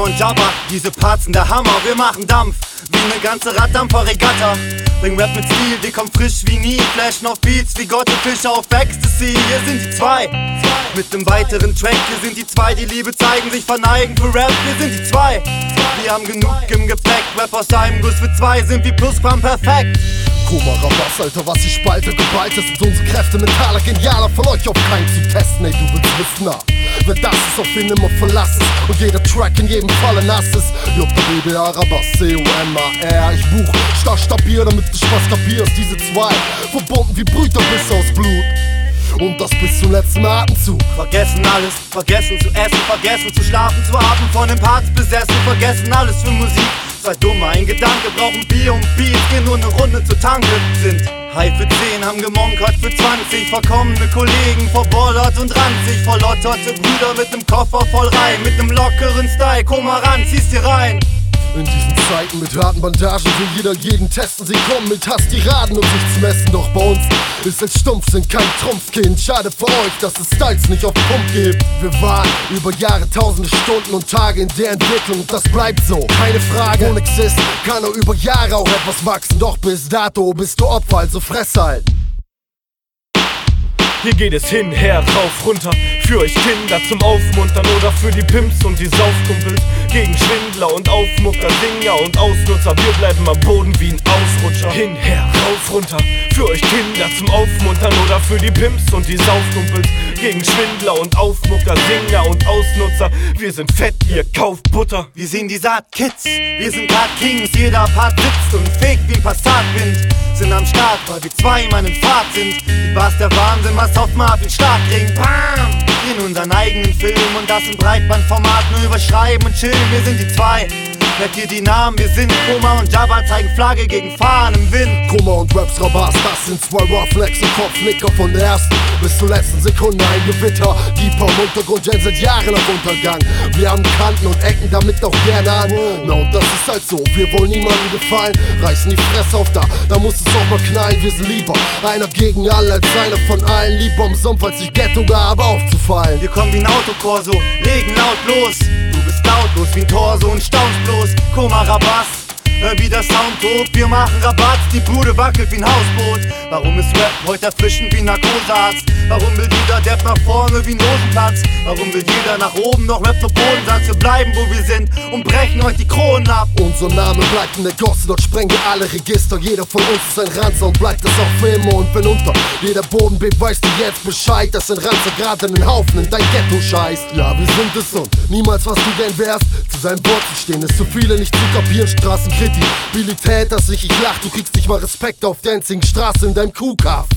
und Jabba, diese Parts sind der Hammer, wir machen Dampf wie ne ganze Raddampfer-Regatta. Bring Rap mit Stil, wir kommen frisch wie nie, flashen auf Beats wie Gott und Fische auf Ecstasy. Wir sind die zwei, mit nem weiteren Track, wir sind die zwei, die Liebe zeigen, sich verneigen für Rap. Wir sind die zwei, wir haben genug im Gepäck, Rap aus einem Guss für zwei sind wie Plusquam-perfekt. Koma Rabass, Alter, was ich spalte, geballt ist, sind unsere Kräfte mentaler, genialer, von euch auf keinen zu testen, ey, du willst wissen, na. Wer das ist, auf wen immer Verlass ist und jeder Track in jedem Falle nass ist. JBA Rabass, COMAR, ich buch, stabil, damit du Spaß kapierst, diese zwei, verbunden wie Brüder bis aus Blut. Und das bis zum letzten Atemzug. Vergessen alles, vergessen zu essen, vergessen zu schlafen, zu haben, von den Parts besessen, vergessen alles für Musik. Sei dumm, ein Gedanke, brauchen Bier und Beat, gehen nur ne Runde zur Tanke. Sind high für 10, haben gemonkert für 20, verkommene Kollegen, verbordert und ranzig, verlotterte Brüder mit nem Koffer voll Reim, mit nem lockeren Style, komm mal ran, zieh's dir rein. In diesen Zeiten mit harten Bandagen will jeder jeden testen. Sie kommen mit Hasstiraden, um sich zu messen. Doch bei uns ist es stumpf, sind kein Trumpfkind. Schade für euch, dass es Styles nicht auf Pump gibt. Wir waren über Jahre, tausende Stunden und Tage in der Entwicklung und das bleibt so, keine Frage. Ohne Exist kann auch über Jahre auch etwas wachsen. Doch bis dato bist du Opfer, also fress halt. Hier geht es hin, her, rauf, runter. Für euch Kinder zum Aufmuntern oder für die Pimps und die Saufkumpels. Gegen Schwindler und Aufmucker, Singer und Ausnutzer. Wir bleiben am Boden wie ein Ausrutscher. Hin, her, rauf, runter. Für euch Kinder zum Aufmuntern oder für die Pimps und die Saufkumpels. Gegen Schwindler und Aufmucker, Singer und Ausnutzer. Wir sind fett, ihr kauft Butter. Wir sind die Saat-Kids, wir sind grad Kings. Jeder Part sitzt und fegt wie ein Passatwind. Sind am Start, weil wir zweimal in Fahrt sind. Die Bars der Wahnsinn, was auf Marvin Starkring. Bam! In unseren eigenen Film und das im Breitbandformat. Nur überschreiben und chillen, wir sind die zwei. Merkt ihr die Namen, wir sind Koma und Jabba, zeigen Flagge gegen Fahren im Wind. Koma und Raps Rabass, das sind zwei Roughnex und Kopfnicker von der ersten bis zur letzten Sekunde. Ein Gewitter, Deeper im Untergrund, Jen seit Jahren auf Untergang. Wir haben Kanten und Ecken, damit auch gerne an. Na und das ist halt so, wir wollen niemandem gefallen. Reißen die Fresse auf da muss es auch mal knallen. Wir sind lieber einer gegen alle als einer von allen. Lieber im Sumpf als sich Ghetto gab aufzufallen. Wir kommen wie ein Autokorso, legen laut los. Du bist lautlos wie ein Torso und staunst bloß. Koma Rabass, hör wie der Sound tobt. Wir machen Rabatz, die Bude wackelt wie ein Hausboot. Warum ist Rap heute erfrischend wie ein Narkosearzt? Warum will jeder Depp nach vorne wie ein Logenplatz? Warum will jeder nach oben noch Rap für Bodensatz? Wir bleiben wo wir sind und brechen euch die Kronen ab. Unser Name bleibt in der Gosse, dort sprengen wir alle Register. Jeder von uns ist ein Ranzer und bleibt das auch für immer. Und wenn unter jeder Boden bebt, weißt du jetzt Bescheid, dass ein Ranzer gerade einen Haufen in dein Ghetto scheißt. Ja, wir sind es und niemals was du gern wärst. Zu seinem Wort zu stehen ist für viele nicht zu kapieren. Straßenkredibilität, dass ich lach, du kriegst nicht mal Respekt auf der einzigen Straße in deinem Kuhkaff.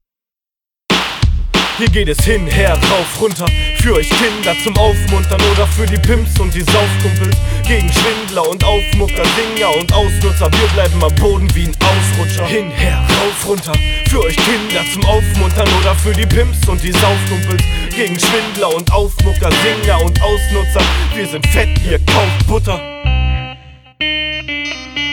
Hier geht es hin, her, rauf, runter. Für euch Kinder zum Aufmuntern oder für die Pimps und die Saufkumpels. Gegen Schwindler und Aufmucker, Singer und Ausnutzer. Wir bleiben am Boden wie ein Ausrutscher. Hin, her, rauf, runter. Für euch Kinder zum Aufmuntern oder für die Pimps und die Saufkumpels. Gegen Schwindler und Aufmucker, Singer und Ausnutzer. Wir sind fett, ihr kauft Butter.